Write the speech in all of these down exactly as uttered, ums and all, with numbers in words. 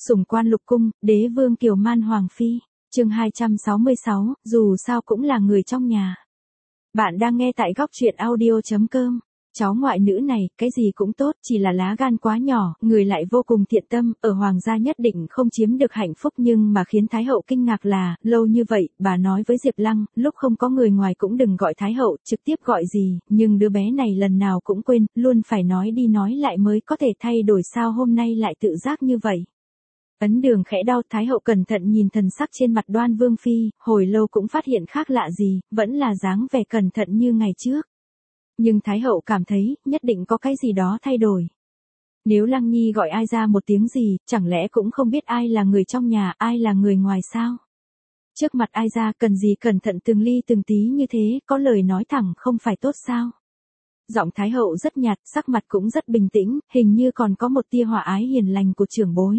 Sủng quan lục cung, đế vương Kiều Man Hoàng Phi. Chương hai trăm sáu mươi sáu, dù sao cũng là người trong nhà. Bạn đang nghe tại góc truyện audio chấm com. Cháu ngoại nữ này, cái gì cũng tốt, chỉ là lá gan quá nhỏ, người lại vô cùng thiện tâm, ở hoàng gia nhất định không chiếm được hạnh phúc, nhưng mà khiến Thái hậu kinh ngạc là, lâu như vậy, bà nói với Diệp Lăng, lúc không có người ngoài cũng đừng gọi Thái hậu, trực tiếp gọi gì, nhưng đứa bé này lần nào cũng quên, luôn phải nói đi nói lại mới có thể thay đổi, sao hôm nay lại tự giác như vậy. Ấn Đường khẽ đau, Thái hậu cẩn thận nhìn thần sắc trên mặt Đoan Vương Phi, hồi lâu cũng phát hiện khác lạ gì, vẫn là dáng vẻ cẩn thận như ngày trước. Nhưng Thái hậu cảm thấy, nhất định có cái gì đó thay đổi. Nếu Lăng Nhi gọi ai ra một tiếng gì, chẳng lẽ cũng không biết ai là người trong nhà, ai là người ngoài sao? Trước mặt ai ra cần gì cẩn thận từng ly từng tí như thế, có lời nói thẳng không phải tốt sao? Giọng Thái hậu rất nhạt, sắc mặt cũng rất bình tĩnh, hình như còn có một tia hòa ái hiền lành của trưởng bối.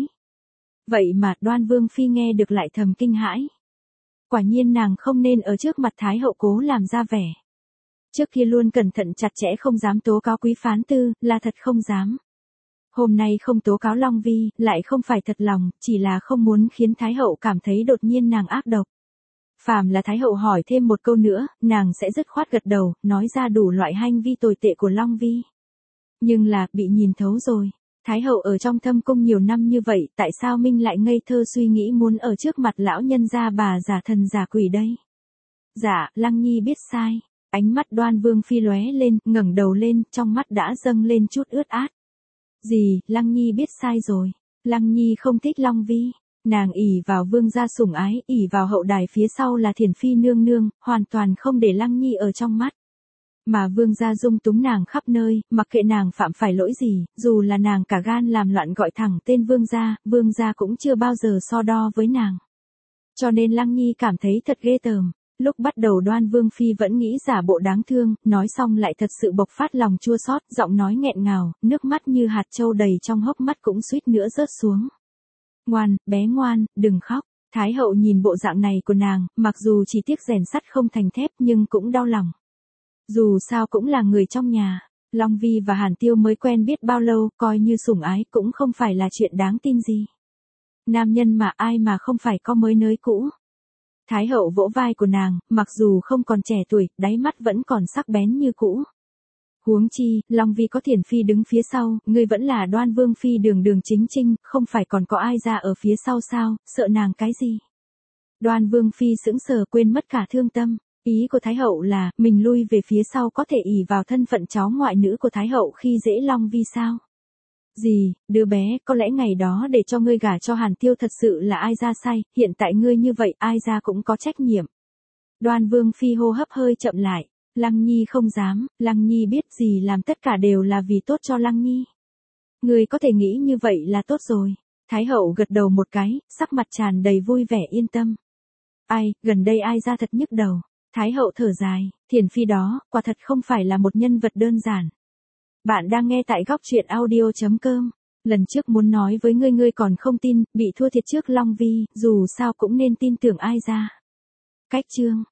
Vậy mà Đoan Vương Phi nghe được lại thầm kinh hãi. Quả nhiên nàng không nên ở trước mặt Thái hậu cố làm ra vẻ. Trước kia luôn cẩn thận chặt chẽ không dám tố cáo quý phán tư, là thật không dám. Hôm nay không tố cáo Long Vi, lại không phải thật lòng, chỉ là không muốn khiến Thái hậu cảm thấy đột nhiên nàng ác độc. Phàm là Thái hậu hỏi thêm một câu nữa, nàng sẽ dứt khoát gật đầu, nói ra đủ loại hành vi tồi tệ của Long Vi. Nhưng là, bị nhìn thấu rồi. Thái hậu ở trong thâm cung nhiều năm như vậy, tại sao Minh lại ngây thơ suy nghĩ muốn ở trước mặt lão nhân gia bà giả thần giả quỷ đây? Dạ, Lăng Nhi biết sai. Ánh mắt Đoan Vương Phi lóe lên, ngẩng đầu lên, trong mắt đã dâng lên chút ướt át. Gì, Lăng Nhi biết sai rồi. Lăng Nhi không thích Long Vi. Nàng ỷ vào vương gia sủng ái, ỷ vào hậu đài phía sau là Thiền Phi nương nương, hoàn toàn không để Lăng Nhi ở trong mắt. Mà vương gia dung túng nàng khắp nơi, mặc kệ nàng phạm phải lỗi gì, dù là nàng cả gan làm loạn gọi thẳng tên vương gia, vương gia cũng chưa bao giờ so đo với nàng. Cho nên Lăng Nhi cảm thấy thật ghê tởm. Lúc bắt đầu Đoan Vương Phi vẫn nghĩ giả bộ đáng thương, nói xong lại thật sự bộc phát lòng chua xót, giọng nói nghẹn ngào, nước mắt như hạt châu đầy trong hốc mắt cũng suýt nữa rớt xuống. Ngoan, bé ngoan, đừng khóc. Thái hậu nhìn bộ dạng này của nàng, mặc dù chỉ tiếc rèn sắt không thành thép nhưng cũng đau lòng. Dù sao cũng là người trong nhà, Long Vi và Hàn Tiêu mới quen biết bao lâu, coi như sủng ái cũng không phải là chuyện đáng tin gì. Nam nhân mà ai mà không phải có mới nới cũ. Thái hậu vỗ vai của nàng, mặc dù không còn trẻ tuổi, đáy mắt vẫn còn sắc bén như cũ. Huống chi, Long Vi có Thiền Phi đứng phía sau, ngươi vẫn là Đoan Vương Phi đường đường chính chinh, không phải còn có ai ra ở phía sau sao, sợ nàng cái gì? Đoan Vương Phi sững sờ quên mất cả thương tâm. Ý của Thái hậu là, mình lui về phía sau có thể ỷ vào thân phận cháu ngoại nữ của Thái hậu khi dễ Long Vi sao? Gì, đứa bé, có lẽ ngày đó để cho ngươi gả cho Hàn Tiêu thật sự là ai ra sai, hiện tại ngươi như vậy ai ra cũng có trách nhiệm. Đoan Vương Phi hô hấp hơi chậm lại, Lăng Nhi không dám, Lăng Nhi biết gì làm tất cả đều là vì tốt cho Lăng Nhi. Ngươi có thể nghĩ như vậy là tốt rồi. Thái hậu gật đầu một cái, sắc mặt tràn đầy vui vẻ yên tâm. Ai, gần đây ai ra thật nhức đầu. Thái hậu thở dài, Thiền Phi đó, quả thật không phải là một nhân vật đơn giản. Bạn đang nghe tại góc truyện audio chấm com. Lần trước muốn nói với ngươi ngươi còn không tin, bị thua thiệt trước Long Vi, dù sao cũng nên tin tưởng ai ra. Cách chương.